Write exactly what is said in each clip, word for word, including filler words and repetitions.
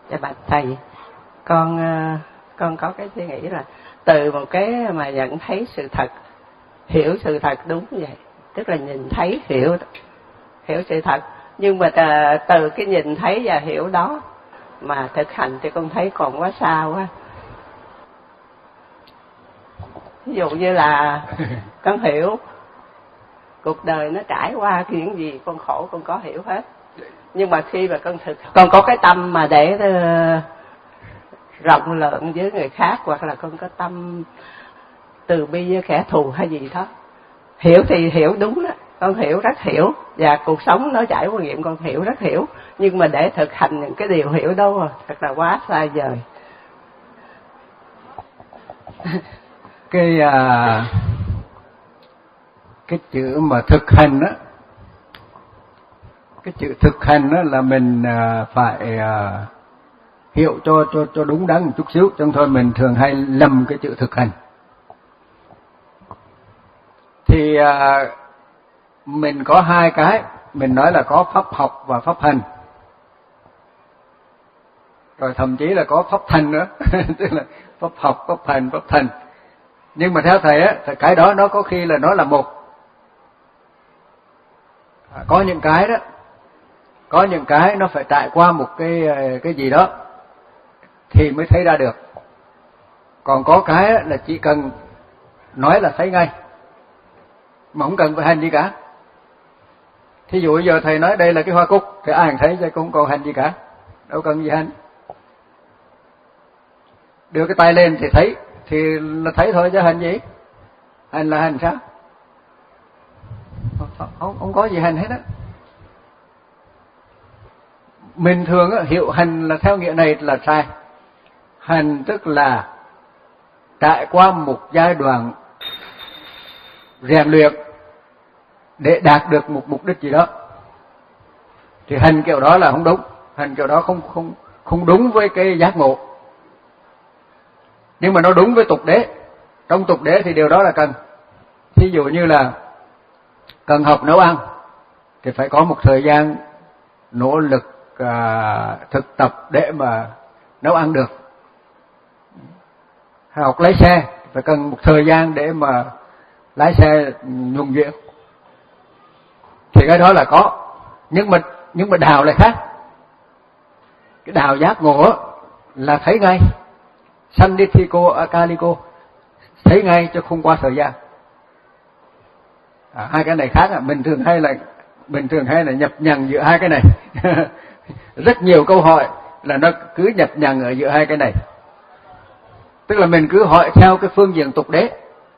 Dạ bạch thầy, con con có cái suy nghĩ là từ một cái mà nhận thấy sự thật, hiểu sự thật đúng vậy, tức là nhìn thấy hiểu hiểu sự thật, nhưng mà từ cái nhìn thấy và hiểu đó mà thực hành thì con thấy còn quá xa quá. Ví dụ như là con hiểu cuộc đời nó trải qua chuyện gì, con khổ con có hiểu hết, nhưng mà khi mà con thực con có cái tâm mà để uh, rộng lượng với người khác, hoặc là con có tâm từ bi với kẻ thù hay gì đó, hiểu thì hiểu đúng đó, con hiểu rất hiểu, và cuộc sống nó trải qua nghiệm con hiểu rất hiểu, nhưng mà để thực hành những cái điều hiểu đó thật là quá xa vời. cái à, cái chữ mà thực hành á, cái chữ thực hành á là mình à, phải à, hiểu cho cho cho đúng đắn một chút xíu, trong thôi mình thường hay lầm cái chữ thực hành. Thì à, mình có hai cái, mình nói là có pháp học và pháp hành, rồi thậm chí là có pháp thành nữa tức là pháp học, pháp hành, pháp thành. Nhưng mà theo thầy á, thì cái đó nó có khi là nó là một. À, có những cái đó, có những cái nó phải trải qua một cái cái gì đó thì mới thấy ra được. Còn có cái là chỉ cần nói là thấy ngay, mà không cần phải hành gì cả. Thí dụ giờ thầy nói đây là cái hoa cúc thì ai cũng thấy, chứ cũng còn hành gì cả, đâu cần gì hành. Đưa cái tay lên thì thấy, thì là thấy thôi chứ hành gì? Hành là hành sao? Không, không, không có gì hành hết á. Mình thường á, hiểu hành là theo nghĩa này là sai. Hành tức là trải qua một giai đoạn rèn luyện để đạt được một mục đích gì đó. Thì hành kiểu đó là không đúng, hành kiểu đó không không không đúng với cái giác ngộ. Nhưng mà nó đúng với tục đế. Trong tục đế thì điều đó là cần. Thí dụ như là cần học nấu ăn thì phải có một thời gian nỗ lực à, thực tập để mà nấu ăn được. Học lái xe phải cần một thời gian để mà lái xe nhuần nhuyễn. Thì cái đó là có. Nhưng mà nhưng mà đào lại khác. Cái đào giác ngộ là thấy ngay. Sandithiko akaliko, thấy ngay cho không qua thời gian. À, hai cái này khác à, mình thường hay là mình thường hay là nhập nhằng giữa hai cái này. Rất nhiều câu hỏi là nó cứ nhập nhằng ở giữa hai cái này. Tức là mình cứ hỏi theo cái phương diện tục đế.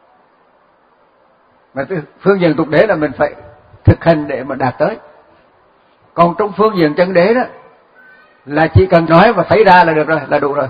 Mà phương diện tục đế là mình phải thực hành để mà đạt tới. Còn trong phương diện chân đế đó là chỉ cần nói và thấy ra là được rồi, là đủ rồi.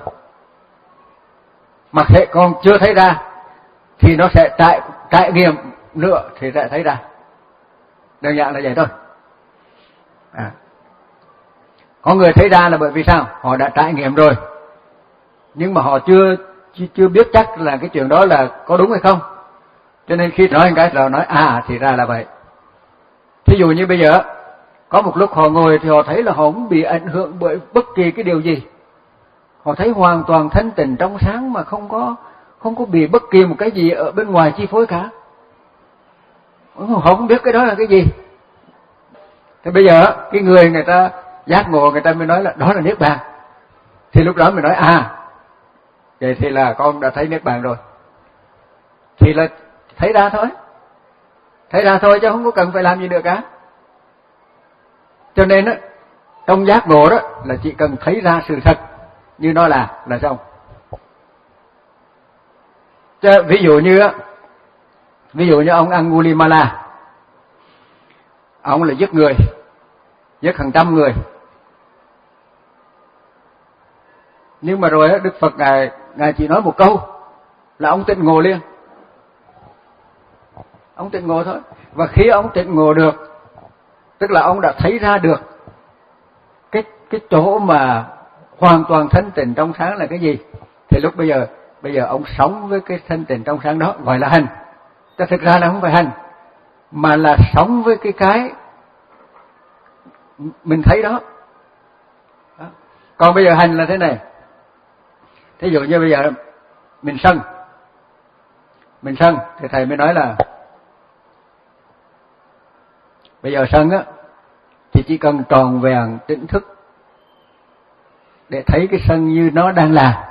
Mà thế còn chưa thấy ra thì nó sẽ trải, trải nghiệm nữa thì sẽ thấy ra. Đơn giản là vậy thôi. À. Có người thấy ra là bởi vì sao? Họ đã trải nghiệm rồi. Nhưng mà họ chưa chưa biết chắc là cái chuyện đó là có đúng hay không. Cho nên khi nói một cái là nói à thì ra là vậy. Thí dụ như bây giờ có một lúc họ ngồi thì họ thấy là họ không bị ảnh hưởng bởi bất kỳ cái điều gì. Họ thấy hoàn toàn thanh tịnh trong sáng mà không có không có bị bất kỳ một cái gì ở bên ngoài chi phối cả. Họ không biết cái đó là cái gì. Thì bây giờ cái người người ta giác ngộ, người ta mới nói là đó là niết bàn. Thì lúc đó mình nói à, vậy thì là con đã thấy niết bàn rồi. Thì là thấy ra thôi. Thấy ra thôi chứ không có cần phải làm gì nữa cả. Cho nên á, trong giác ngộ đó là chỉ cần thấy ra sự thật như nó là là xong. Chứ ví dụ như á, ví dụ như ông Angulimala, ông là giết người, giết hàng trăm người. Nhưng mà rồi Đức Phật ngài ngài chỉ nói một câu là ông tỉnh ngộ liền. Ông tỉnh ngộ thôi. Và khi ông tỉnh ngộ được, tức là ông đã thấy ra được cái cái chỗ mà hoàn toàn thanh tịnh trong sáng là cái gì. Thì lúc bây giờ bây giờ ông sống với cái thanh tịnh trong sáng đó gọi là hành. Chứ thực ra là không phải hành, mà là sống với cái cái mình thấy đó. Đó. Còn bây giờ hành là thế này. Thí dụ như bây giờ mình sân, mình sân thì thầy mới nói là bây giờ sân á thì chỉ cần tròn vẹn tỉnh thức để thấy cái sân như nó đang là.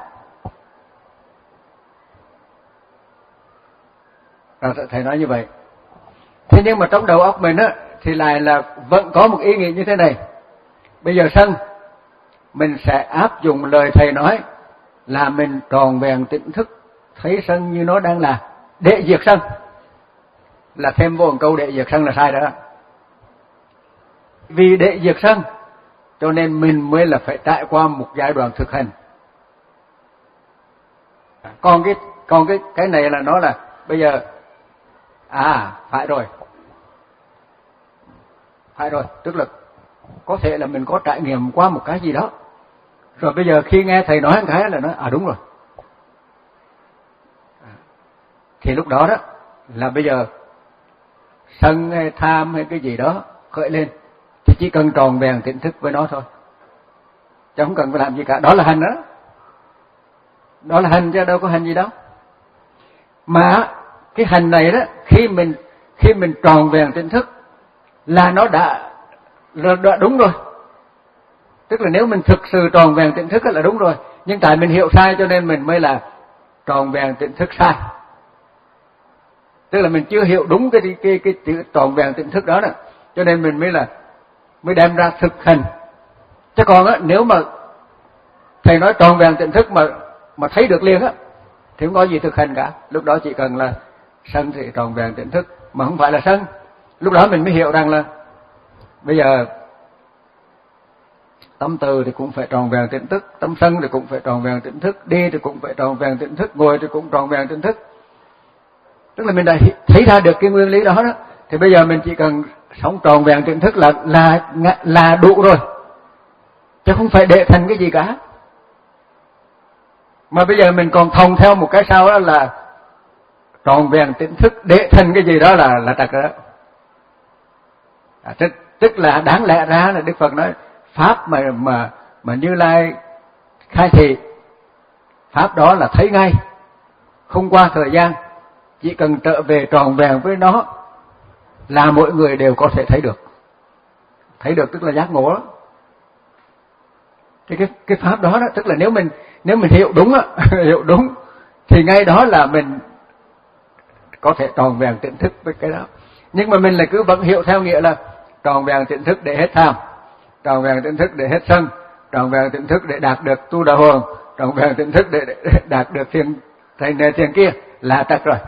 Rồi thầy nói như vậy. Thế nhưng mà trong đầu óc mình á thì lại là vẫn có một ý nghĩ như thế này. Bây giờ sân mình sẽ áp dụng lời thầy nói là mình tròn vẹn tỉnh thức thấy sân như nó đang là, để diệt sân. Là thêm vô một câu để diệt sân là sai đó. Vì để diệt sân cho nên mình mới là phải trải qua một giai đoạn thực hành. Còn cái còn cái cái này là nó là bây giờ à phải rồi. Phải rồi, tức là có thể là mình có trải nghiệm qua một cái gì đó. Rồi bây giờ khi nghe thầy nói một cái là nói à đúng rồi. Thì lúc đó đó là bây giờ sân hay tham hay cái gì đó khởi lên thì chỉ cần tròn vẹn tỉnh thức với nó thôi, chứ không cần phải làm gì cả. Đó là hành đó, đó là hành chứ đâu có hành gì đâu. Mà cái hành này đó, khi mình khi mình tròn vẹn tỉnh thức là nó đã, là đã đúng rồi. Tức là nếu mình thực sự tròn vẹn tỉnh thức là đúng rồi, nhưng tại mình hiểu sai cho nên mình mới là tròn vẹn tỉnh thức sai. Tức là mình chưa hiểu đúng cái cái cái chữ tròn vẹn tỉnh thức đó đó, cho nên mình mới là mới đem ra thực hành. Chứ còn á, nếu mà thầy nói tròn vẹn tỉnh thức mà mà thấy được liền á thì không có gì thực hành cả. Lúc đó chỉ cần là sân thì tròn vẹn tỉnh thức, mà không phải là sân. Lúc đó mình mới hiểu rằng là bây giờ tâm từ thì cũng phải tròn vẹn tỉnh thức, tâm sân thì cũng phải tròn vẹn tỉnh thức, đi thì cũng phải tròn vẹn tỉnh thức, ngồi thì cũng tròn vẹn tỉnh thức. Tức là mình đã thấy ra được cái nguyên lý đó đó, thì bây giờ mình chỉ cần sống tròn vẹn tỉnh thức là là là đủ rồi, chứ không phải để thành cái gì cả. Mà bây giờ mình còn thông theo một cái sau đó là tròn vẹn tỉnh thức để thành cái gì đó là là trật rồi đó. À, tức, tức là đáng lẽ ra là Đức Phật nói pháp mà mà mà Như Lai khai thị, pháp đó là thấy ngay, không qua thời gian, chỉ cần trở về tròn vẹn với nó là mỗi người đều có thể thấy được. Thấy được tức là giác ngộ đó. Thì cái cái pháp đó đó, tức là nếu mình nếu mình hiểu đúng á, hiểu đúng thì ngay đó là mình có thể tròn vẹn tỉnh thức với cái đó. Nhưng mà mình lại cứ vẫn hiểu theo nghĩa là tròn vẹn tỉnh thức để hết tham, tròn vẹn tỉnh thức để hết sân, tròn vẹn tỉnh thức để đạt được tu đà hoàng, tròn vẹn tỉnh thức để, để đạt được thiền thành này thiền kia là trật rồi.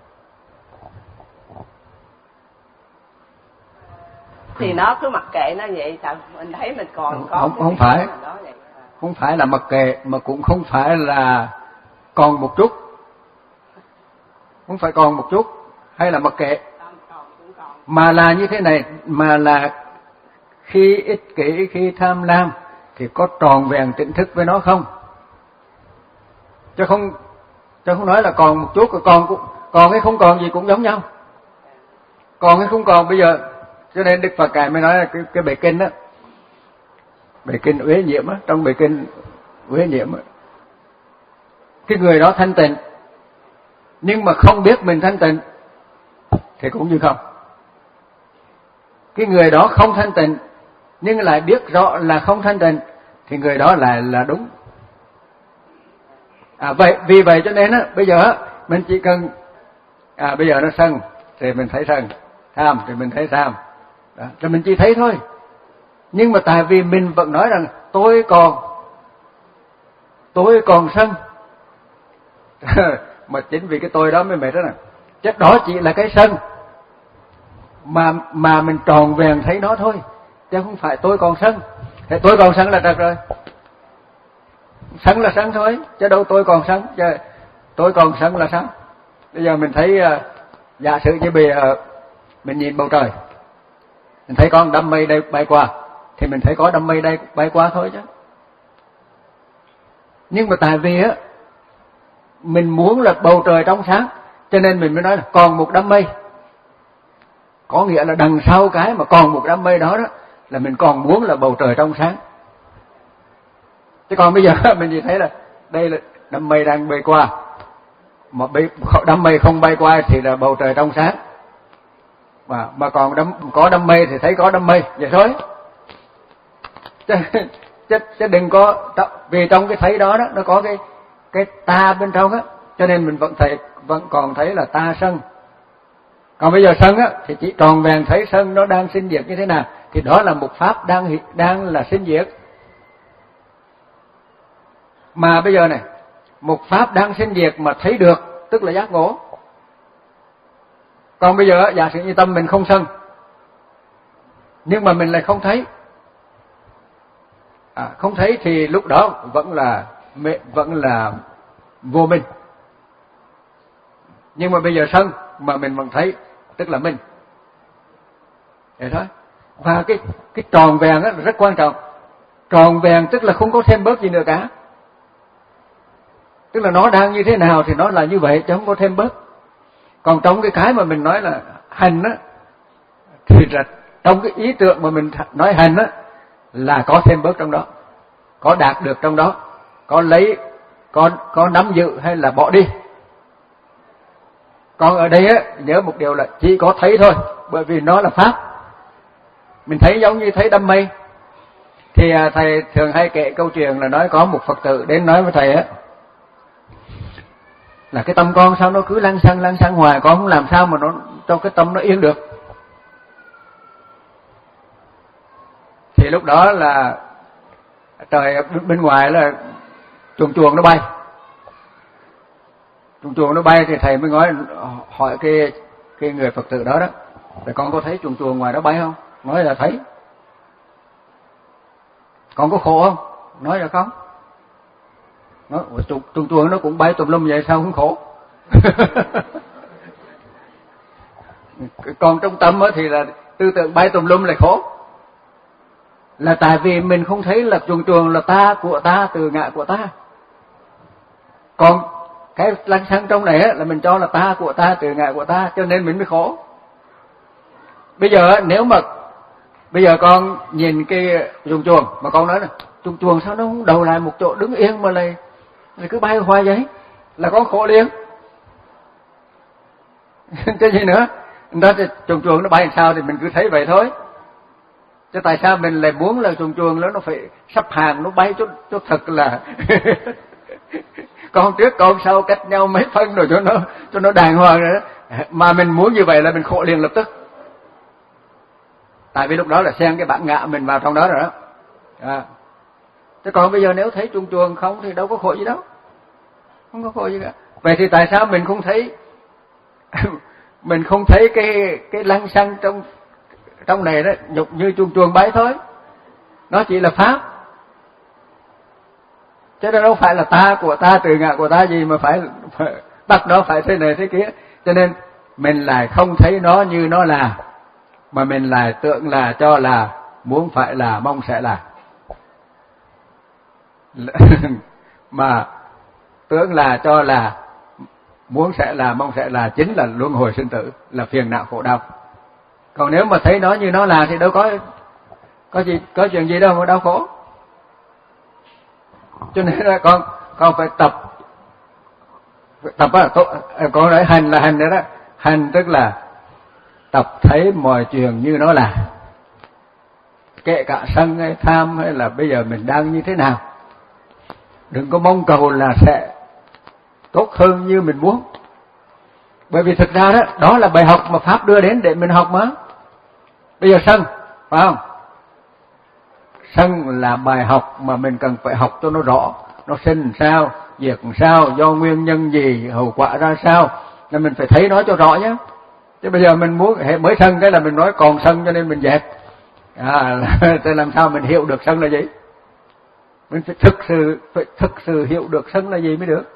Thì nó cứ mặc kệ nó vậy, sao mình thấy mình còn có không không phải đó vậy. Không phải là mặc kệ, mà cũng không phải là còn một chút, không phải còn một chút hay là mặc kệ, mà là như thế này, mà là khi ích kỷ, khi tham lam thì có tròn vẹn tỉnh thức với nó không, chứ không chứ không nói là còn một chút, còn cũng còn hay không còn gì cũng giống nhau, còn hay không còn. Bây giờ cho nên Đức Phật Ngài mới nói là cái cái bài kinh đó, bài kinh Uế Nhiễm á, trong bài kinh Uế Nhiễm á, cái người đó thanh tịnh nhưng mà không biết mình thanh tịnh thì cũng như không. Cái người đó không thanh tịnh nhưng lại biết rõ là không thanh tịnh thì người đó là là đúng. À vậy vì vậy cho nên á, bây giờ á, mình chỉ cần à bây giờ nó sân thì mình thấy sân, tham thì mình thấy tham. Đó, thì mình chỉ thấy thôi. Nhưng mà tại vì mình vẫn nói rằng tôi còn tôi còn sân. Mà chính vì cái tôi đó mới mệt đó nè. Chắc đó chỉ là cái sân mà mà mình tròn vẹn thấy nó thôi, chứ không phải tôi còn sân. Thì tôi còn sân là trật rồi. Sân là sân thôi, chứ đâu tôi còn sân. Chứ tôi còn sân là sao? Bây giờ mình thấy uh, giả sử như bây giờ uh, mình nhìn bầu trời, mình thấy con đám mây đây bay qua thì mình thấy có đám mây đây bay qua thôi chứ. Nhưng mà tại vì á mình muốn là bầu trời trong sáng, cho nên mình mới nói là còn một đám mây. Có nghĩa là đằng sau cái mà còn một đám mây đó đó là mình còn muốn là bầu trời trong sáng. Chứ còn bây giờ mình chỉ thấy là đây là đám mây đang bay qua, mà bay, đám mây không bay qua thì là bầu trời trong sáng, mà mà còn đám, có đám mây thì thấy có đám mây vậy thôi. Chứ, chứ, chứ đừng có, vì trong cái thấy đó đó nó có cái cái ta bên trong á, cho nên mình vẫn thấy, vẫn còn thấy là ta sân. Còn bây giờ sân á thì chỉ tròn vẹn thấy sân nó đang sinh diệt như thế nào, thì đó là một pháp đang đang là sinh diệt. Mà bây giờ này, một pháp đang sinh diệt mà thấy được tức là giác ngộ. Còn bây giờ giả sử như tâm mình không sân, nhưng mà mình lại không thấy, à, không thấy thì lúc đó vẫn là vẫn là vô minh. Nhưng mà bây giờ sân mà mình vẫn thấy tức là minh. Vậy thôi. Và cái cái tròn vẹn đó là rất quan trọng. Tròn vẹn tức là không có thêm bớt gì nữa cả. Tức là nó đang như thế nào thì nó là như vậy chứ không có thêm bớt. Còn trong cái cái mà mình nói là hành á, thì là trong cái ý tưởng mà mình nói hành á là có thêm bớt trong đó, có đạt được trong đó, có lấy, có có nắm giữ hay là bỏ đi. Còn ở đây á, nhớ một điều là chỉ có thấy thôi, bởi vì nó là pháp. Mình thấy giống như thấy đám mây. Thì thầy thường hay kể câu chuyện là nói có một Phật tử đến nói với thầy á, là cái tâm con sao nó cứ lăng xăng lăng xăng hoài, con không làm sao mà nó cho cái tâm nó yên được. Thì lúc đó là trời bên ngoài là chuồn chuồn nó bay, chuồn chuồn nó bay thì thầy mới nói, hỏi cái cái người Phật tử đó đó, rồi con có thấy chuồn chuồn ngoài đó bay không? Nói là thấy. Con có khổ không? Nói là không. Nó chuồn chuồn nó cũng bay tùm lum vậy sao không khổ? Còn trong tâm thì là tư tưởng bay tùm lum lại khổ. Là tại vì mình không thấy là chuồn chuồn là ta, của ta, từ ngã của ta. Còn cái lăng xăng trong này là mình cho là ta, của ta, từ ngã của ta, cho nên mình mới khổ. Bây giờ nếu mà bây giờ con nhìn cái chuồn chuồn mà con nói là chuồn chuồn sao nó không đầu lại một chỗ đứng yên mà lại, lại cứ bay hoài vậy, là con khổ liền. Cái gì nữa? Đó thì chuồn chuồn nó bay làm sao thì mình cứ thấy vậy thôi. Chứ tại sao mình lại muốn là chuồn chuồn nó phải sắp hàng nó bay cho cho thật là con trước con sau cách nhau mấy phân rồi cho nó cho nó đàng hoàng rồi đó. Mà mình muốn như vậy là mình khổ liền lập tức. Tại vì lúc đó là xen cái bản ngã mình vào trong đó rồi đó. À. Chứ còn bây giờ nếu thấy chuồn chuồn không thì đâu có khổ gì đâu. Không có khổ gì cả. Vậy thì tại sao mình không thấy mình không thấy cái cái lăng xăng trong trong này đó, nhục như chuồn chuồn bay thôi. Nó chỉ là pháp. Chứ đâu phải là ta, của ta, từ ngã của ta gì mà phải, phải bắt nó phải thế này thế kia. Cho nên mình lại không thấy nó như nó là, mà mình lại tưởng là, cho là, muốn phải là, mong sẽ là. Mà tưởng là, cho là, muốn sẽ là, mong sẽ là, chính là luân hồi sinh tử, là phiền não khổ đau. Còn nếu mà thấy nó như nó là thì đâu có có gì có chuyện gì đâu mà đau khổ. Cho nên là con con phải tập tập á, con nói hành là hành đó đó. Hành tức là tập thấy mọi chuyện như nó là, kể cả sân hay tham hay là bây giờ mình đang như thế nào. Đừng có mong cầu là sẽ tốt hơn như mình muốn. Bởi vì thực ra đó, đó là bài học mà Pháp đưa đến để mình học mà. Bây giờ sân, phải không? Sân là bài học mà mình cần phải học cho nó rõ. Nó sinh sao, diệt sao, do nguyên nhân gì, hậu quả ra sao. Nên mình phải thấy nó cho rõ nhé. Chứ bây giờ mình muốn mới sân cái là mình nói còn sân cho nên mình dẹp. À, thì làm sao mình hiểu được sân là gì? Mình phải thực sự phải thực sự hiểu được sân là gì mới được.